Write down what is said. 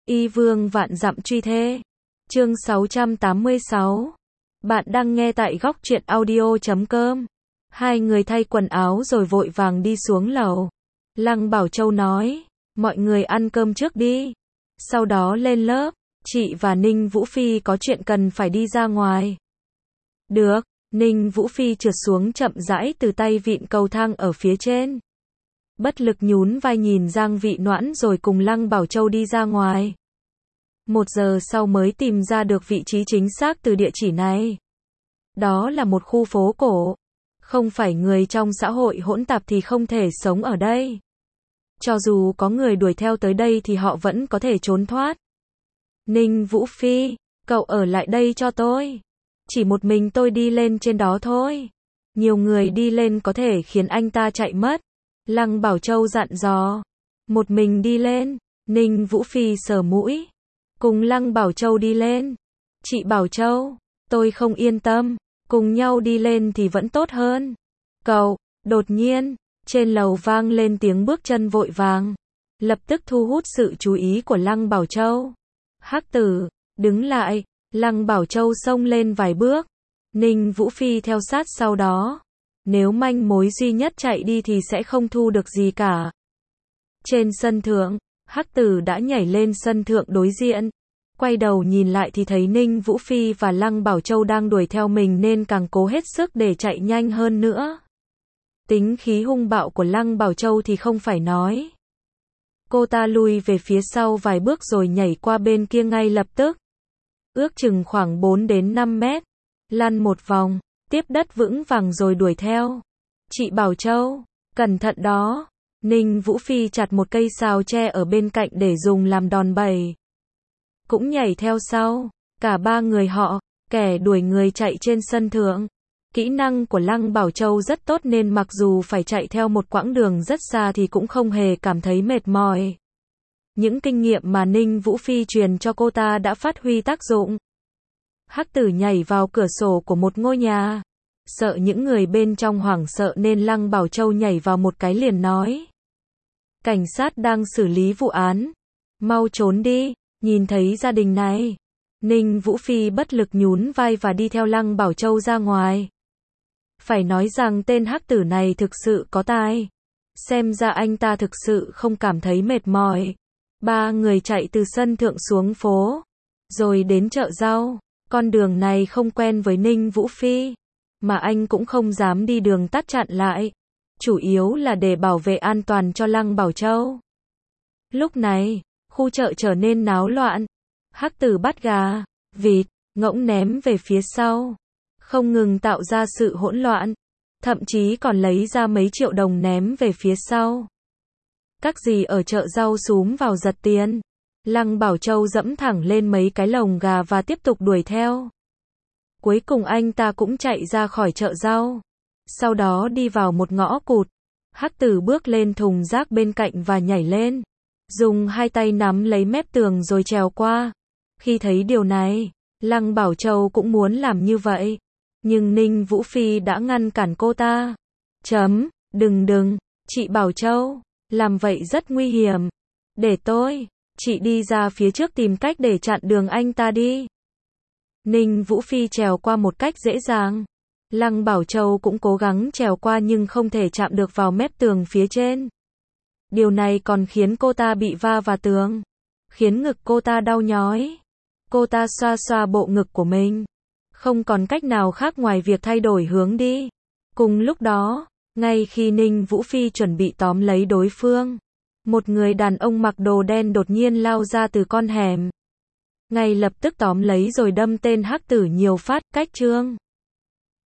Y vương vạn dặm truy thê. Chương 686. Bạn đang nghe tại góc truyện audio.com. Hai người thay quần áo rồi vội vàng đi xuống lầu. Lăng Bảo Châu nói, mọi người ăn cơm trước đi. Sau đó lên lớp, chị và Ninh Vũ Phi có chuyện cần phải đi ra ngoài. Được, Ninh Vũ Phi trượt xuống chậm rãi từ tay vịn cầu thang ở phía trên. Bất lực nhún vai nhìn Giang Vị Noãn rồi cùng Lăng Bảo Châu đi ra ngoài. 1 giờ sau mới tìm ra được vị trí chính xác từ địa chỉ này. Đó là một khu phố cổ. Không phải người trong xã hội hỗn tạp thì không thể sống ở đây. Cho dù có người đuổi theo tới đây thì họ vẫn có thể trốn thoát. Ninh Vũ Phi, cậu ở lại đây cho tôi. Chỉ một mình tôi đi lên trên đó thôi. Nhiều người đi lên có thể khiến anh ta chạy mất. Lăng Bảo Châu dặn dò. Một mình đi lên. Ninh Vũ Phi sờ mũi. Cùng Lăng Bảo Châu đi lên. Chị Bảo Châu, tôi không yên tâm. Cùng nhau đi lên thì vẫn tốt hơn. Cậu, đột nhiên, trên lầu vang lên tiếng bước chân vội vàng. Lập tức thu hút sự chú ý của Lăng Bảo Châu. Hắc Tử, đứng lại. Lăng Bảo Châu xông lên vài bước. Ninh Vũ Phi theo sát sau đó. Nếu manh mối duy nhất chạy đi thì sẽ không thu được gì cả. Trên sân thượng, Hắc Tử đã nhảy lên sân thượng đối diện. Quay đầu nhìn lại thì thấy Ninh Vũ Phi và Lăng Bảo Châu đang đuổi theo mình nên càng cố hết sức để chạy nhanh hơn nữa. Tính khí hung bạo của Lăng Bảo Châu thì không phải nói. Cô ta lui về phía sau vài bước rồi nhảy qua bên kia ngay lập tức. Ước chừng khoảng 4 đến 5 mét. Lăn một vòng, tiếp đất vững vàng rồi đuổi theo. Chị Bảo Châu, cẩn thận đó. Ninh Vũ Phi chặt một cây sào tre ở bên cạnh để dùng làm đòn bẩy. Cũng nhảy theo sau. Cả ba người họ, kẻ đuổi người chạy trên sân thượng. Kỹ năng của Lăng Bảo Châu rất tốt nên mặc dù phải chạy theo một quãng đường rất xa thì cũng không hề cảm thấy mệt mỏi. Những kinh nghiệm mà Ninh Vũ Phi truyền cho cô ta đã phát huy tác dụng. Hắc Tử nhảy vào cửa sổ của một ngôi nhà. Sợ những người bên trong hoảng sợ nên Lăng Bảo Châu nhảy vào một cái liền nói. Cảnh sát đang xử lý vụ án. Mau trốn đi, nhìn thấy gia đình này. Ninh Vũ Phi bất lực nhún vai và đi theo Lăng Bảo Châu ra ngoài. Phải nói rằng tên Hắc Tử này thực sự có tài. Xem ra anh ta thực sự không cảm thấy mệt mỏi. Ba người chạy từ sân thượng xuống phố. Rồi đến chợ rau. Con đường này không quen với Ninh Vũ Phi. Mà anh cũng không dám đi đường tắt chặn lại. Chủ yếu là để bảo vệ an toàn cho Lăng Bảo Châu. Lúc này, khu chợ trở nên náo loạn. Hắc Tử bắt gà, vịt, ngỗng ném về phía sau. Không ngừng tạo ra sự hỗn loạn. Thậm chí còn lấy ra mấy triệu đồng ném về phía sau. Các dì ở chợ rau xúm vào giật tiền. Lăng Bảo Châu dẫm thẳng lên mấy cái lồng gà và tiếp tục đuổi theo. Cuối cùng anh ta cũng chạy ra khỏi chợ rau. Sau đó đi vào một ngõ cụt. Hắc Tử bước lên thùng rác bên cạnh và nhảy lên. Dùng hai tay nắm lấy mép tường rồi trèo qua. Khi thấy điều này, Lăng Bảo Châu cũng muốn làm như vậy. Nhưng Ninh Vũ Phi đã ngăn cản cô ta. Đừng, chị Bảo Châu, làm vậy rất nguy hiểm. Để tôi, chị đi ra phía trước tìm cách để chặn đường anh ta đi. Ninh Vũ Phi trèo qua một cách dễ dàng. Lăng Bảo Châu cũng cố gắng trèo qua nhưng không thể chạm được vào mép tường phía trên. Điều này còn khiến cô ta bị va vào tường. Khiến ngực cô ta đau nhói. Cô ta xoa xoa bộ ngực của mình. Không còn cách nào khác ngoài việc thay đổi hướng đi. Cùng lúc đó, ngay khi Ninh Vũ Phi chuẩn bị tóm lấy đối phương, một người đàn ông mặc đồ đen đột nhiên lao ra từ con hẻm. Ngay lập tức tóm lấy rồi đâm tên Hắc Tử nhiều phát. Cách chương